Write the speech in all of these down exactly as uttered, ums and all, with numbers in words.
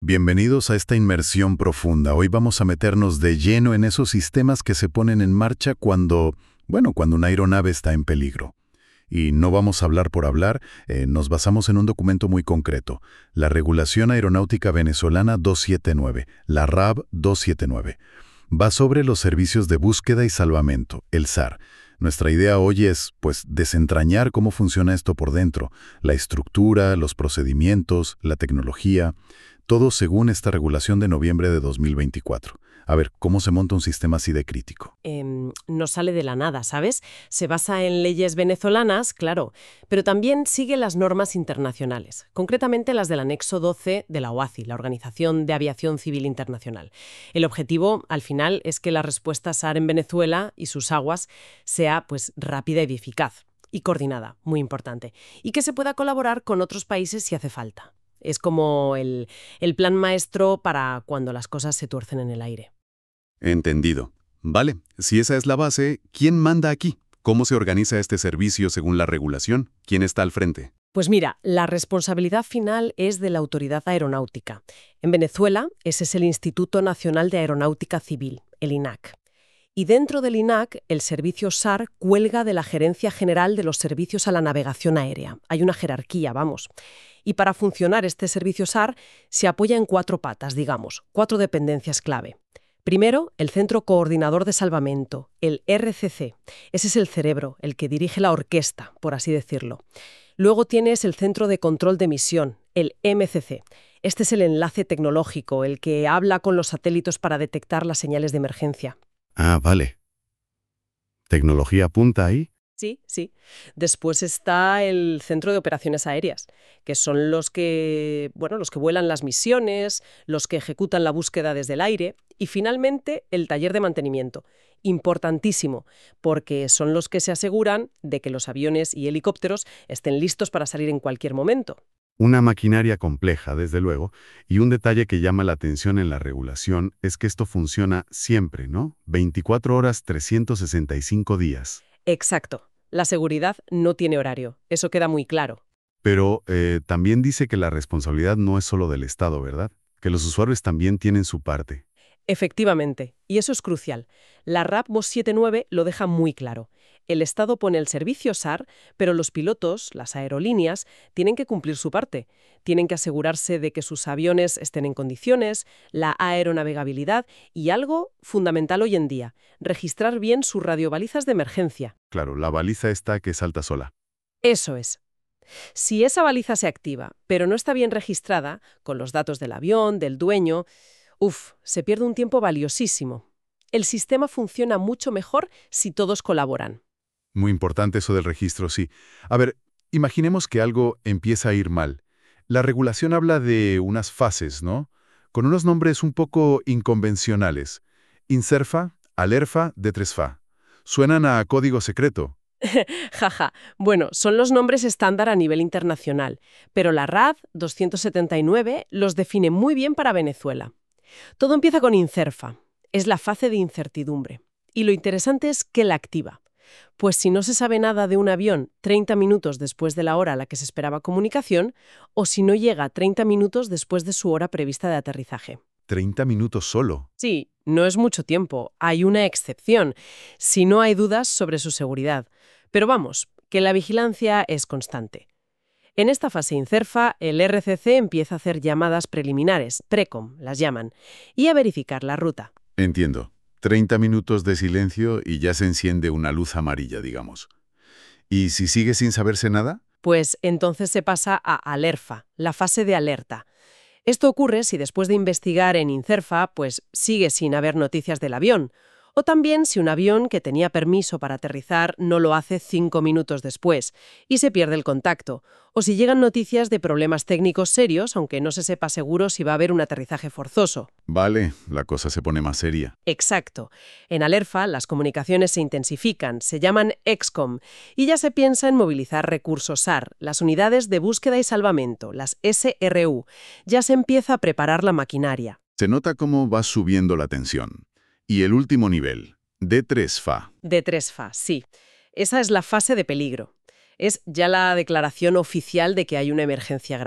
Bienvenidos a esta inmersión profunda. Hoy vamos a meternos de lleno en esos sistemas que se ponen en marcha cuando, bueno, cuando una aeronave está en peligro. Y no vamos a hablar por hablar, eh, nos basamos en un documento muy concreto, la Regulación Aeronáutica Venezolana doscientos setenta y nueve, la R A B doscientos setenta y nueve. Va sobre los servicios de búsqueda y salvamento, el S A R. Nuestra idea hoy es, pues, desentrañar cómo funciona esto por dentro, la estructura, los procedimientos, la tecnología, todo según esta regulación de noviembre de dos mil veinticuatro. A ver, ¿cómo se monta un sistema así de crítico? Eh, no sale de la nada, ¿sabes? Se basa en leyes venezolanas, claro, pero también sigue las normas internacionales, concretamente las del anexo doce de la O A C I, la Organización de Aviación Civil Internacional. El objetivo, al final, es que la respuesta S A R en Venezuela y sus aguas sea, pues, rápida y eficaz, y coordinada, muy importante, y que se pueda colaborar con otros países si hace falta. Es como el, el plan maestro para cuando las cosas se tuercen en el aire. Entendido. Vale, si esa es la base, ¿quién manda aquí? ¿Cómo se organiza este servicio según la regulación? ¿Quién está al frente? Pues mira, la responsabilidad final es de la Autoridad Aeronáutica. En Venezuela, ese es el Instituto Nacional de Aeronáutica Civil, el I N A C. Y dentro del I N A C, el servicio S A R cuelga de la Gerencia General de los Servicios a la Navegación Aérea. Hay una jerarquía, vamos. Y para funcionar este servicio S A R se apoya en cuatro patas, digamos, cuatro dependencias clave. Primero, el Centro Coordinador de Salvamento, el R C C. Ese es el cerebro, el que dirige la orquesta, por así decirlo. Luego tienes el Centro de Control de Misión, el M C C. Este es el enlace tecnológico, el que habla con los satélites para detectar las señales de emergencia. Ah, vale. ¿Tecnología punta ahí? Sí, sí. Después está el Centro de Operaciones Aéreas, que son los que, bueno, los que vuelan las misiones, los que ejecutan la búsqueda desde el aire, y finalmente el taller de mantenimiento. Importantísimo, porque son los que se aseguran de que los aviones y helicópteros estén listos para salir en cualquier momento. Una maquinaria compleja, desde luego, y un detalle que llama la atención en la regulación es que esto funciona siempre, ¿no? veinticuatro horas, trescientos sesenta y cinco días. Exacto. La seguridad no tiene horario. Eso queda muy claro. Pero eh, también dice que la responsabilidad no es solo del Estado, ¿verdad? Que los usuarios también tienen su parte. Efectivamente, y eso es crucial. La R A B doscientos setenta y nueve lo deja muy claro. El Estado pone el servicio S A R, pero los pilotos, las aerolíneas, tienen que cumplir su parte. Tienen que asegurarse de que sus aviones estén en condiciones, la aeronavegabilidad y algo fundamental hoy en día, registrar bien sus radiobalizas de emergencia. Claro, la baliza está que salta sola. Eso es. Si esa baliza se activa, pero no está bien registrada, con los datos del avión, del dueño, uf, se pierde un tiempo valiosísimo. El sistema funciona mucho mejor si todos colaboran. Muy importante eso del registro, sí. A ver, imaginemos que algo empieza a ir mal. La regulación habla de unas fases, ¿no? Con unos nombres un poco inconvencionales. INSERFA, ALERFA, DETRESFA. Suenan a código secreto. Jaja, bueno, son los nombres estándar a nivel internacional, pero la R A D doscientos setenta y nueve los define muy bien para Venezuela. Todo empieza con INSERFA. Es la fase de incertidumbre. Y lo interesante es que la activa. Pues si no se sabe nada de un avión treinta minutos después de la hora a la que se esperaba comunicación, o si no llega treinta minutos después de su hora prevista de aterrizaje. ¿treinta minutos solo? Sí, no es mucho tiempo. Hay una excepción, si no hay dudas sobre su seguridad. Pero vamos, que la vigilancia es constante. En esta fase INSERFA, el R C C empieza a hacer llamadas preliminares, PRECOM, las llaman, y a verificar la ruta. Entiendo. treinta minutos de silencio y ya se enciende una luz amarilla, digamos. ¿Y si sigue sin saberse nada? Pues entonces se pasa a ALERFA, la fase de alerta. Esto ocurre si después de investigar en INSERFA, pues sigue sin haber noticias del avión. O también si un avión que tenía permiso para aterrizar no lo hace cinco minutos después y se pierde el contacto. O si llegan noticias de problemas técnicos serios, aunque no se sepa seguro si va a haber un aterrizaje forzoso. Vale, la cosa se pone más seria. Exacto. En ALERFA las comunicaciones se intensifican, se llaman EXCOM, y ya se piensa en movilizar recursos S A R, las unidades de búsqueda y salvamento, las S R U. Ya se empieza a preparar la maquinaria. Se nota cómo va subiendo la tensión. Y el último nivel, DETRESFA. DETRESFA, sí. Esa es la fase de peligro. Es ya la declaración oficial de que hay una emergencia grave.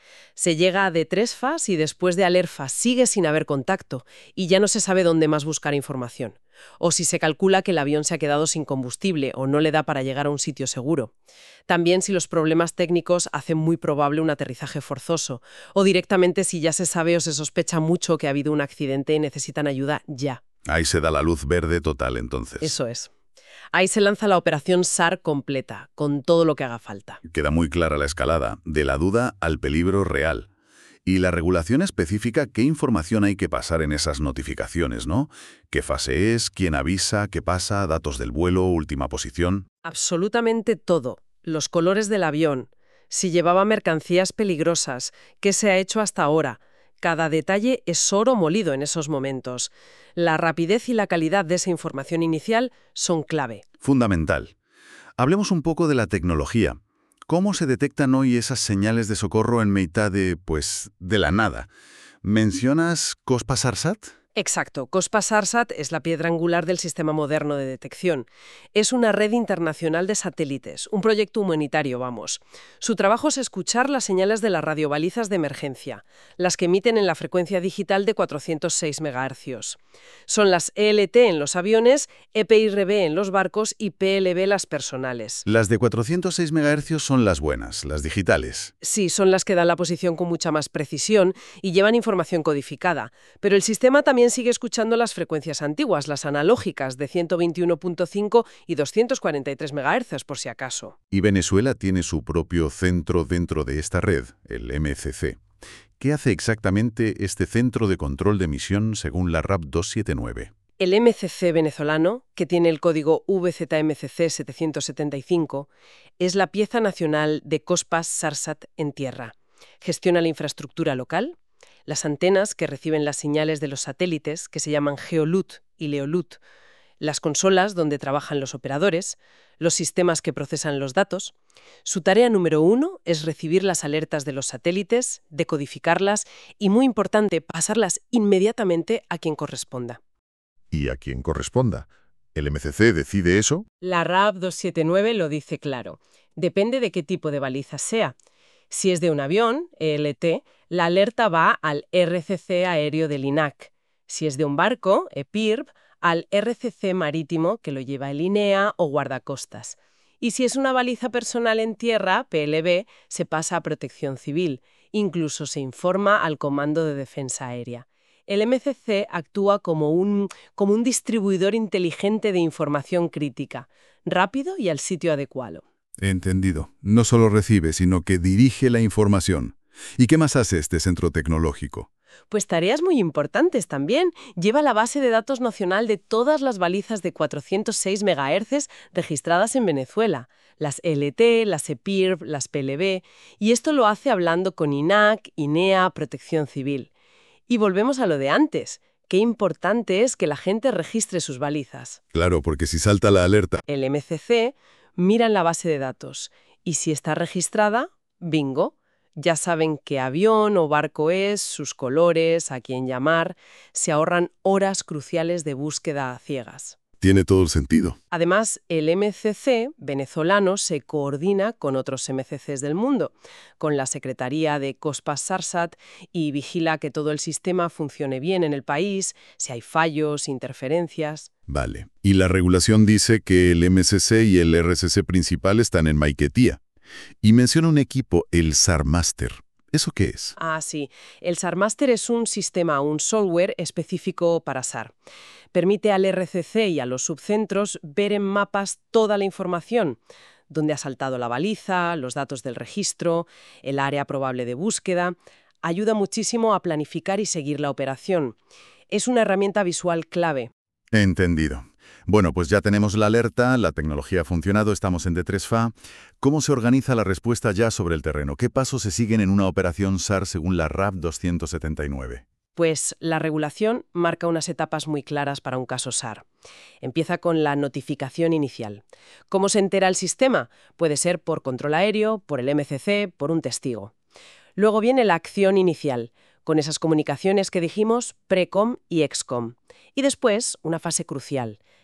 Se llega a D tres fas y después de alerfa sigue sin haber contacto y ya no se sabe dónde más buscar información. O si se calcula que el avión se ha quedado sin combustible o no le da para llegar a un sitio seguro. También si los problemas técnicos hacen muy probable un aterrizaje forzoso o directamente si ya se sabe o se sospecha mucho que ha habido un accidente y necesitan ayuda ya. Ahí se da la luz verde total, entonces. Eso es. Ahí se lanza la operación S A R completa, con todo lo que haga falta. Queda muy clara la escalada, de la duda al peligro real. Y la regulación específica, ¿qué información hay que pasar en esas notificaciones, no? ¿Qué fase es? ¿Quién avisa? ¿Qué pasa? ¿Datos del vuelo? ¿Última posición? Absolutamente todo. Los colores del avión, si llevaba mercancías peligrosas, qué se ha hecho hasta ahora. Cada detalle es oro molido en esos momentos. La rapidez y la calidad de esa información inicial son clave. Fundamental. Hablemos un poco de la tecnología. ¿Cómo se detectan hoy esas señales de socorro en mitad de, pues, de la nada? ¿Mencionas COSPAS-ARSAT? Exacto. COSPAS-ARSAT es la piedra angular del sistema moderno de detección. Es una red internacional de satélites, un proyecto humanitario, vamos. Su trabajo es escuchar las señales de las radiobalizas de emergencia, las que emiten en la frecuencia digital de cuatrocientos seis megahercios. Son las E L T en los aviones, E P R B en los barcos y P L B las personales. Las de cuatrocientos seis megahercios son las buenas, las digitales. Sí, son las que dan la posición con mucha más precisión y llevan información codificada. Pero el sistema también sigue escuchando las frecuencias antiguas, las analógicas, de ciento veintiuno punto cinco y doscientos cuarenta y tres megahercios, por si acaso. Y Venezuela tiene su propio centro dentro de esta red, el M C C. ¿Qué hace exactamente este centro de control de emisión según la R A P doscientos setenta y nueve? El M C C venezolano, que tiene el código V Z M C C setecientos setenta y cinco, es la pieza nacional de COSPAS-SARSAT en tierra. Gestiona la infraestructura local, las antenas que reciben las señales de los satélites, que se llaman GeoLut y LeoLut, las consolas donde trabajan los operadores, los sistemas que procesan los datos. Su tarea número uno es recibir las alertas de los satélites, decodificarlas y, muy importante, pasarlas inmediatamente a quien corresponda. ¿Y a quien corresponda? ¿El M C C decide eso? La R A P doscientos setenta y nueve lo dice claro. Depende de qué tipo de baliza sea. Si es de un avión, E L T, la alerta va al R C C aéreo del I N A C. Si es de un barco, E P I R B, al R C C marítimo que lo lleva el I N E A o guardacostas. Y si es una baliza personal en tierra, P L B, se pasa a Protección Civil. Incluso se informa al Comando de Defensa Aérea. El M C C actúa como un, como un distribuidor inteligente de información crítica, rápido y al sitio adecuado. Entendido. No solo recibe, sino que dirige la información. ¿Y qué más hace este centro tecnológico? Pues tareas muy importantes también. Lleva la base de datos nacional de todas las balizas de cuatrocientos seis megahercios registradas en Venezuela, las E L T, las E P I R B, las P L B, y esto lo hace hablando con I N A C, I N E A, Protección Civil. Y volvemos a lo de antes. Qué importante es que la gente registre sus balizas. Claro, porque si salta la alerta. El M C C mira en la base de datos y si está registrada, bingo. Ya saben qué avión o barco es, sus colores, a quién llamar. Se ahorran horas cruciales de búsqueda a ciegas. Tiene todo el sentido. Además, el M C C venezolano se coordina con otros M C Cs del mundo, con la Secretaría de COSPAS-SARSAT y vigila que todo el sistema funcione bien en el país, si hay fallos, interferencias. Vale. Y la regulación dice que el M C C y el R C C principal están en Maiquetía. Y menciona un equipo, el SARMaster. ¿Eso qué es? Ah, sí. El SARMaster es un sistema, un software específico para S A R. Permite al R C C y a los subcentros ver en mapas toda la información, dónde ha saltado la baliza, los datos del registro, el área probable de búsqueda. Ayuda muchísimo a planificar y seguir la operación. Es una herramienta visual clave. Entendido. Bueno, pues ya tenemos la alerta, la tecnología ha funcionado, estamos en D tres F A. ¿Cómo se organiza la respuesta ya sobre el terreno? ¿Qué pasos se siguen en una operación S A R según la R A P doscientos setenta y nueve? Pues la regulación marca unas etapas muy claras para un caso S A R. Empieza con la notificación inicial. ¿Cómo se entera el sistema? Puede ser por control aéreo, por el M C C, por un testigo. Luego viene la acción inicial, con esas comunicaciones que dijimos, PRECOM y EXCOM. Y después, una fase crucial,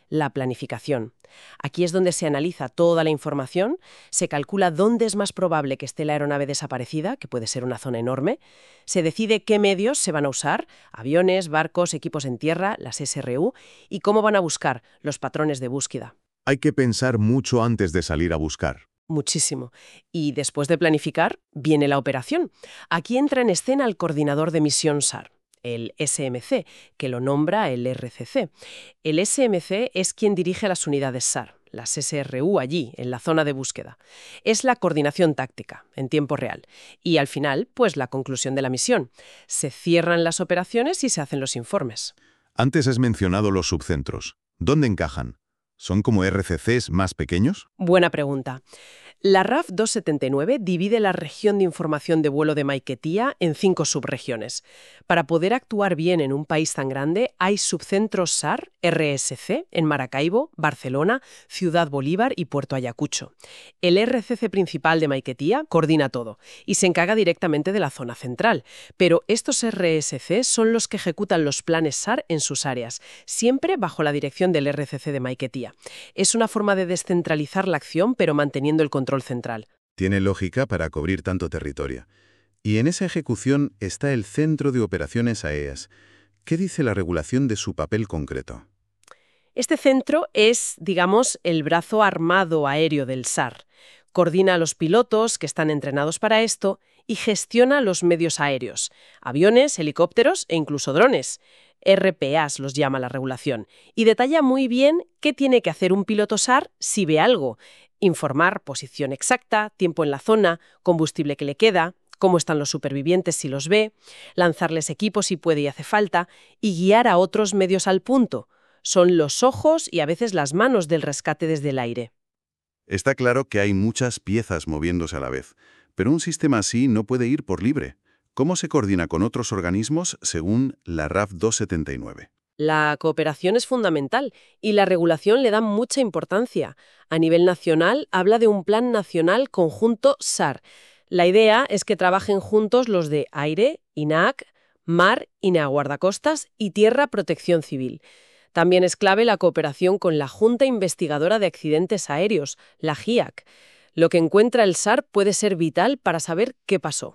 la planificación. Aquí es donde se analiza toda la información, se calcula dónde es más probable que esté la aeronave desaparecida, que puede ser una zona enorme, se decide qué medios se van a usar, aviones, barcos, equipos en tierra, las ese erre u, y cómo van a buscar los patrones de búsqueda. Hay que pensar mucho antes de salir a buscar. Muchísimo. Y después de planificar, viene la operación. Aquí entra en escena el coordinador de misión S A R, el ese eme ce, que lo nombra el erre ce ce. El ese eme ce es quien dirige las unidades S A R, las ese erre u allí, en la zona de búsqueda. Es la coordinación táctica, en tiempo real. Y al final, pues la conclusión de la misión. Se cierran las operaciones y se hacen los informes. Antes has mencionado los subcentros. ¿Dónde encajan? ¿Son como erre ce ces más pequeños? Buena pregunta. La RAF doscientos setenta y nueve divide la región de información de vuelo de Maiquetía en cinco subregiones. Para poder actuar bien en un país tan grande, hay subcentros S A R, erre ese ce, en Maracaibo, Barcelona, Ciudad Bolívar y Puerto Ayacucho. El erre ce ce principal de Maiquetía coordina todo y se encarga directamente de la zona central. Pero estos erre ese ce son los que ejecutan los planes S A R en sus áreas, siempre bajo la dirección del erre ce ce de Maiquetía. Es una forma de descentralizar la acción, pero manteniendo el control central. Tiene lógica para cubrir tanto territorio. Y en esa ejecución está el Centro de Operaciones Aéreas. ¿Qué dice la regulación de su papel concreto? Este centro es, digamos, el brazo armado aéreo del S A R. Coordina a los pilotos que están entrenados para esto y gestiona los medios aéreos, aviones, helicópteros e incluso drones. erre pe as los llama la regulación, y detalla muy bien qué tiene que hacer un piloto S A R si ve algo. Informar posición exacta, tiempo en la zona, combustible que le queda, cómo están los supervivientes si los ve, lanzarles equipos si puede y hace falta, y guiar a otros medios al punto. Son los ojos y a veces las manos del rescate desde el aire. Está claro que hay muchas piezas moviéndose a la vez, pero un sistema así no puede ir por libre. ¿Cómo se coordina con otros organismos según la RAF doscientos setenta y nueve? La cooperación es fundamental y la regulación le da mucha importancia. A nivel nacional, habla de un Plan Nacional Conjunto S A R. La idea es que trabajen juntos los de Aire, INAC, Mar, INEA Guardacostas y Tierra Protección Civil. También es clave la cooperación con la Junta Investigadora de Accidentes Aéreos, la JIAC. Lo que encuentra el S A R puede ser vital para saber qué pasó.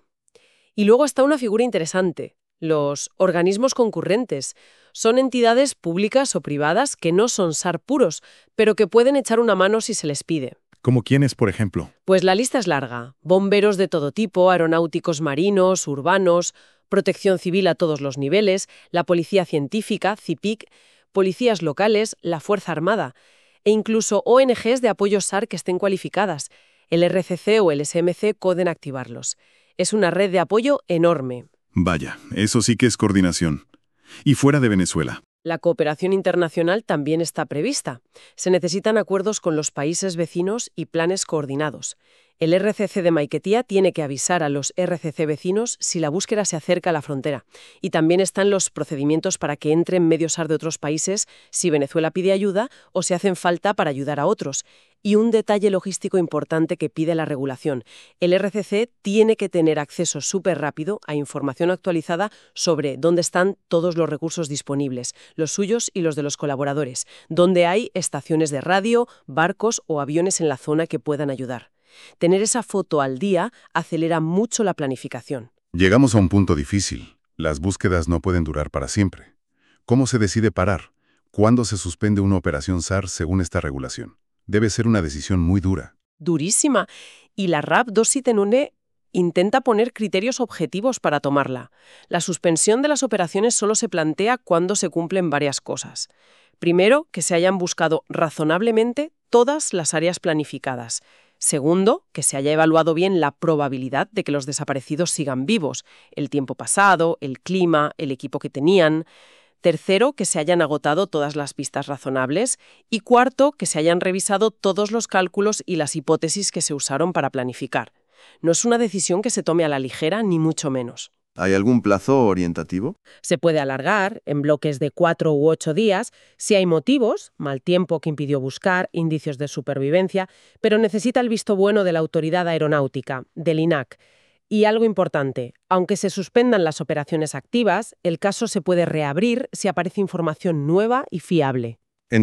Y luego está una figura interesante, los organismos concurrentes. Son entidades públicas o privadas que no son S A R puros, pero que pueden echar una mano si se les pide. ¿Como quiénes, por ejemplo? Pues la lista es larga. Bomberos de todo tipo, aeronáuticos marinos, urbanos, protección civil a todos los niveles, la policía científica, CIPIC, policías locales, la Fuerza Armada, e incluso o ene gees de apoyo S A R que estén cualificadas. El erre ce ce o el ese eme ce pueden activarlos. Es una red de apoyo enorme. Vaya, eso sí que es coordinación. ¿Y fuera de Venezuela? La cooperación internacional también está prevista. Se necesitan acuerdos con los países vecinos y planes coordinados. El erre ce ce de Maiquetía tiene que avisar a los erre ce ce vecinos si la búsqueda se acerca a la frontera. Y también están los procedimientos para que entren medios S A R de otros países si Venezuela pide ayuda o si hacen falta para ayudar a otros. Y un detalle logístico importante que pide la regulación. El erre ce ce tiene que tener acceso súper rápido a información actualizada sobre dónde están todos los recursos disponibles, los suyos y los de los colaboradores, dónde hay estaciones de radio, barcos o aviones en la zona que puedan ayudar. Tener esa foto al día acelera mucho la planificación. Llegamos a un punto difícil. Las búsquedas no pueden durar para siempre. ¿Cómo se decide parar? ¿Cuándo se suspende una operación S A R según esta regulación? Debe ser una decisión muy dura. Durísima. Y la RAF doscientos setenta y nueve intenta poner criterios objetivos para tomarla. La suspensión de las operaciones solo se plantea cuando se cumplen varias cosas. Primero, que se hayan buscado razonablemente todas las áreas planificadas. Segundo, que se haya evaluado bien la probabilidad de que los desaparecidos sigan vivos, el tiempo pasado, el clima, el equipo que tenían. Tercero, que se hayan agotado todas las pistas razonables. Y cuarto, que se hayan revisado todos los cálculos y las hipótesis que se usaron para planificar. No es una decisión que se tome a la ligera, ni mucho menos. ¿Hay algún plazo orientativo? Se puede alargar en bloques de cuatro u ocho días si hay motivos, mal tiempo que impidió buscar, indicios de supervivencia, pero necesita el visto bueno de la Autoridad Aeronáutica, del INAC. Y algo importante, aunque se suspendan las operaciones activas, el caso se puede reabrir si aparece información nueva y fiable. Entiendo.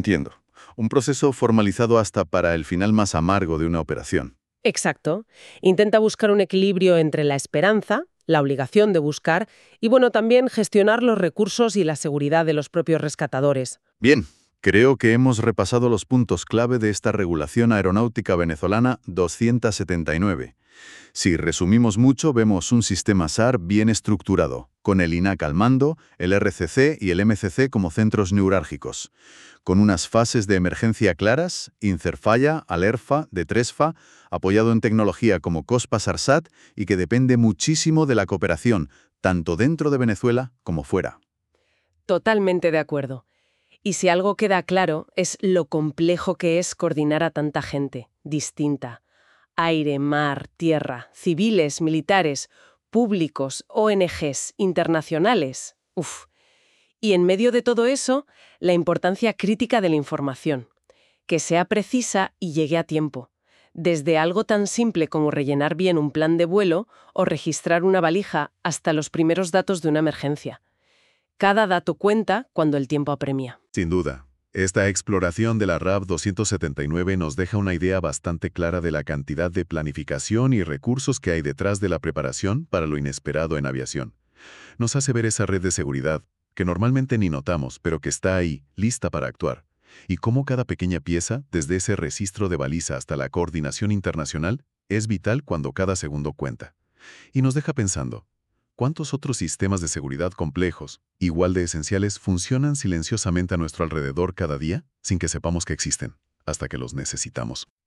un proceso formalizado hasta para el final más amargo de una operación. Exacto. Intenta buscar un equilibrio entre la esperanza, la obligación de buscar y, bueno, también gestionar los recursos y la seguridad de los propios rescatadores. Bien, creo que hemos repasado los puntos clave de esta regulación aeronáutica venezolana doscientos setenta y nueve. Si resumimos mucho, vemos un sistema S A R bien estructurado, con el I N A C al mando, el R C C y el M C C como centros neurálgicos, con unas fases de emergencia claras, INCERFALLA, ALERFA, DETRESFA, apoyado en tecnología como COSPAS-ARSAT y que depende muchísimo de la cooperación, tanto dentro de Venezuela como fuera. Totalmente de acuerdo. Y si algo queda claro, es lo complejo que es coordinar a tanta gente, distinta. Aire, mar, tierra, civiles, militares, públicos, O N Ges, internacionales. Uf. Y en medio de todo eso, la importancia crítica de la información. Que sea precisa y llegue a tiempo. Desde algo tan simple como rellenar bien un plan de vuelo o registrar una valija hasta los primeros datos de una emergencia. Cada dato cuenta cuando el tiempo apremia. Sin duda. Esta exploración de la R A V doscientos setenta y nueve nos deja una idea bastante clara de la cantidad de planificación y recursos que hay detrás de la preparación para lo inesperado en aviación. Nos hace ver esa red de seguridad, que normalmente ni notamos, pero que está ahí, lista para actuar. Y cómo cada pequeña pieza, desde ese registro de baliza hasta la coordinación internacional, es vital cuando cada segundo cuenta. Y nos deja pensando, ¿cuántos otros sistemas de seguridad complejos, igual de esenciales, funcionan silenciosamente a nuestro alrededor cada día sin que sepamos que existen, hasta que los necesitamos?